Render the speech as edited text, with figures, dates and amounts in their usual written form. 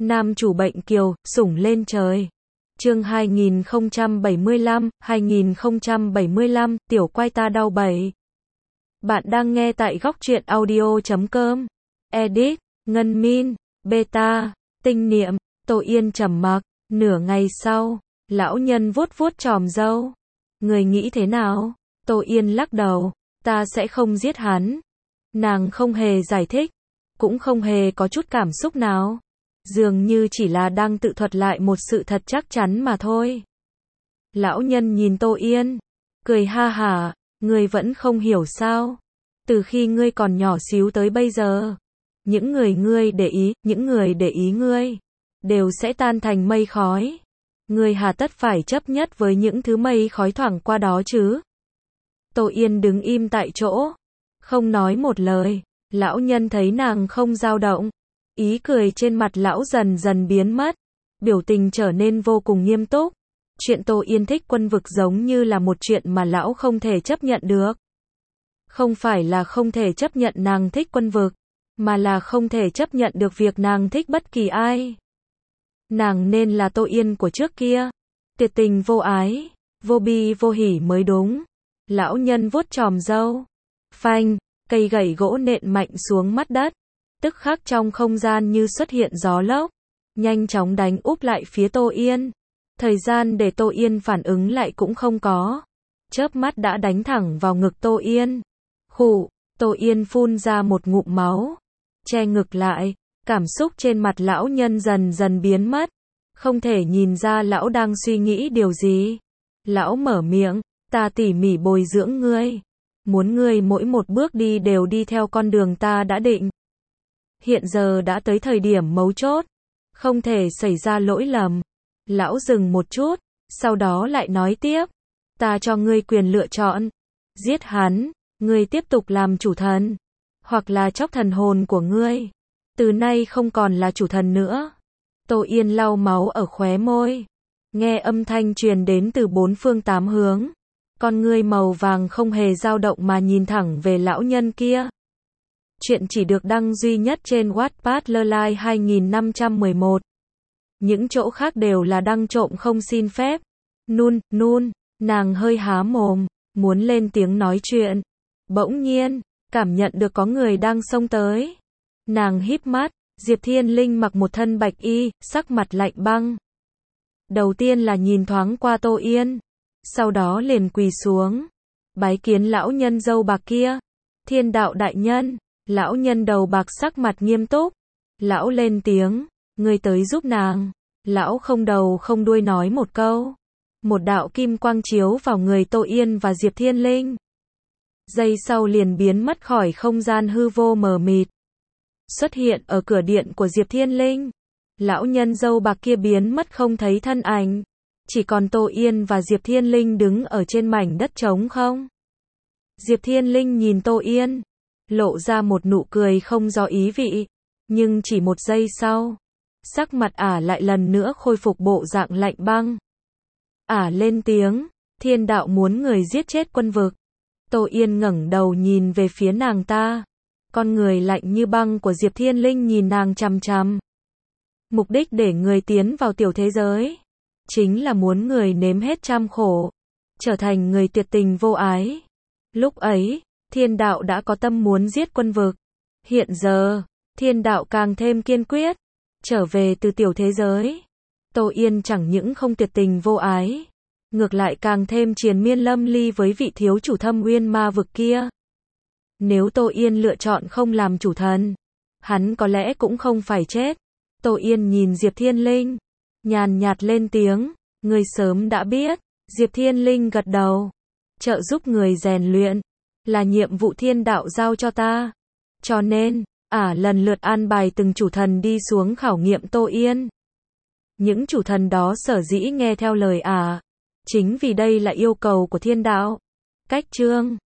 Nam chủ bệnh kiều, sủng lên trời. Chương 2075, tiểu quay ta đau bẩy. Bạn đang nghe tại góc truyện audio.com. Edit, Ngân Min, Beta, Tinh Niệm, Tô Yên trầm mặc. Nửa ngày sau, lão nhân vuốt vuốt chòm râu. Người nghĩ thế nào? Tô Yên lắc đầu. Ta sẽ không giết hắn. Nàng không hề giải thích, cũng không hề có chút cảm xúc nào. Dường như chỉ là đang tự thuật lại một sự thật chắc chắn mà thôi. Lão nhân nhìn Tô Yên, cười ha hả, ngươi vẫn không hiểu sao? Từ khi ngươi còn nhỏ xíu tới bây giờ, những người để ý ngươi, đều sẽ tan thành mây khói. Ngươi hà tất phải chấp nhất với những thứ mây khói thoảng qua đó chứ? Tô Yên đứng im tại chỗ, không nói một lời. Lão nhân thấy nàng không dao động, ý cười trên mặt lão dần dần biến mất, biểu tình trở nên vô cùng nghiêm túc. Chuyện Tô Yên thích Quân Vực giống như là một chuyện mà lão không thể chấp nhận được. Không phải là không thể chấp nhận nàng thích Quân Vực, mà là không thể chấp nhận được việc nàng thích bất kỳ ai. Nàng nên là Tô Yên của trước kia, tuyệt tình vô ái, vô bi vô hỉ mới đúng. Lão nhân vuốt chòm râu. Phanh, cây gậy gỗ nện mạnh xuống mặt đất. Tức khắc trong không gian như xuất hiện gió lốc, nhanh chóng đánh úp lại phía Tô Yên. Thời gian để Tô Yên phản ứng lại cũng không có. Chớp mắt đã đánh thẳng vào ngực Tô Yên. Khụ, Tô Yên phun ra một ngụm máu, che ngực lại. Cảm xúc trên mặt lão nhân dần dần biến mất, không thể nhìn ra lão đang suy nghĩ điều gì. Lão mở miệng, ta tỉ mỉ bồi dưỡng ngươi, muốn ngươi mỗi một bước đi đều đi theo con đường ta đã định. Hiện giờ đã tới thời điểm mấu chốt, không thể xảy ra lỗi lầm. Lão dừng một chút, sau đó lại nói tiếp, ta cho ngươi quyền lựa chọn, giết hắn, ngươi tiếp tục làm chủ thần, hoặc là chóc thần hồn của ngươi, từ nay không còn là chủ thần nữa. Tô Yên lau máu ở khóe môi, nghe âm thanh truyền đến từ bốn phương tám hướng. Con ngươi màu vàng không hề dao động mà nhìn thẳng về lão nhân kia. Chuyện chỉ được đăng duy nhất trên Wattpad Lolai 2511. Những chỗ khác đều là đăng trộm không xin phép. Nun, nàng hơi há mồm, muốn lên tiếng nói chuyện. Bỗng nhiên, cảm nhận được có người đang xông tới. Nàng híp mắt, Diệp Thiên Linh mặc một thân bạch y, sắc mặt lạnh băng. Đầu tiên là nhìn thoáng qua Tô Yên, sau đó liền quỳ xuống, bái kiến lão nhân râu bạc kia. Thiên đạo đại nhân. Lão nhân đầu bạc sắc mặt nghiêm túc. Lão lên tiếng, ngươi tới giúp nàng. Lão không đầu không đuôi nói một câu. Một đạo kim quang chiếu vào người Tô Yên và Diệp Thiên Linh. Giây sau liền biến mất khỏi không gian hư vô mờ mịt, xuất hiện ở cửa điện của Diệp Thiên Linh. Lão nhân râu bạc kia biến mất không thấy thân ảnh, chỉ còn Tô Yên và Diệp Thiên Linh đứng ở trên mảnh đất trống không. Diệp Thiên Linh nhìn Tô Yên, lộ ra một nụ cười không rõ ý vị, nhưng chỉ một giây sau, sắc mặt ả lại lần nữa khôi phục bộ dạng lạnh băng. Ả lên tiếng, thiên đạo muốn người giết chết Quân Vực. Tô Yên ngẩng đầu nhìn về phía nàng ta, con người lạnh như băng của Diệp Thiên Linh nhìn nàng chằm chằm. Mục đích để người tiến vào tiểu thế giới, chính là muốn người nếm hết trăm khổ, trở thành người tuyệt tình vô ái. Lúc ấy, thiên đạo đã có tâm muốn giết Quân Vực. Hiện giờ, thiên đạo càng thêm kiên quyết, trở về từ tiểu thế giới. Tô Yên chẳng những không tuyệt tình vô ái, ngược lại càng thêm triền miên lâm ly với vị thiếu chủ Thâm Uyên Ma Vực kia. Nếu Tô Yên lựa chọn không làm chủ thần, hắn có lẽ cũng không phải chết. Tô Yên nhìn Diệp Thiên Linh, nhàn nhạt lên tiếng, ngươi sớm đã biết. Diệp Thiên Linh gật đầu, trợ giúp người rèn luyện là nhiệm vụ thiên đạo giao cho ta, cho nên lần lượt an bài từng chủ thần đi xuống khảo nghiệm Tô Yên. Những chủ thần đó sở dĩ nghe theo lời chính vì đây là yêu cầu của thiên đạo. Cách chương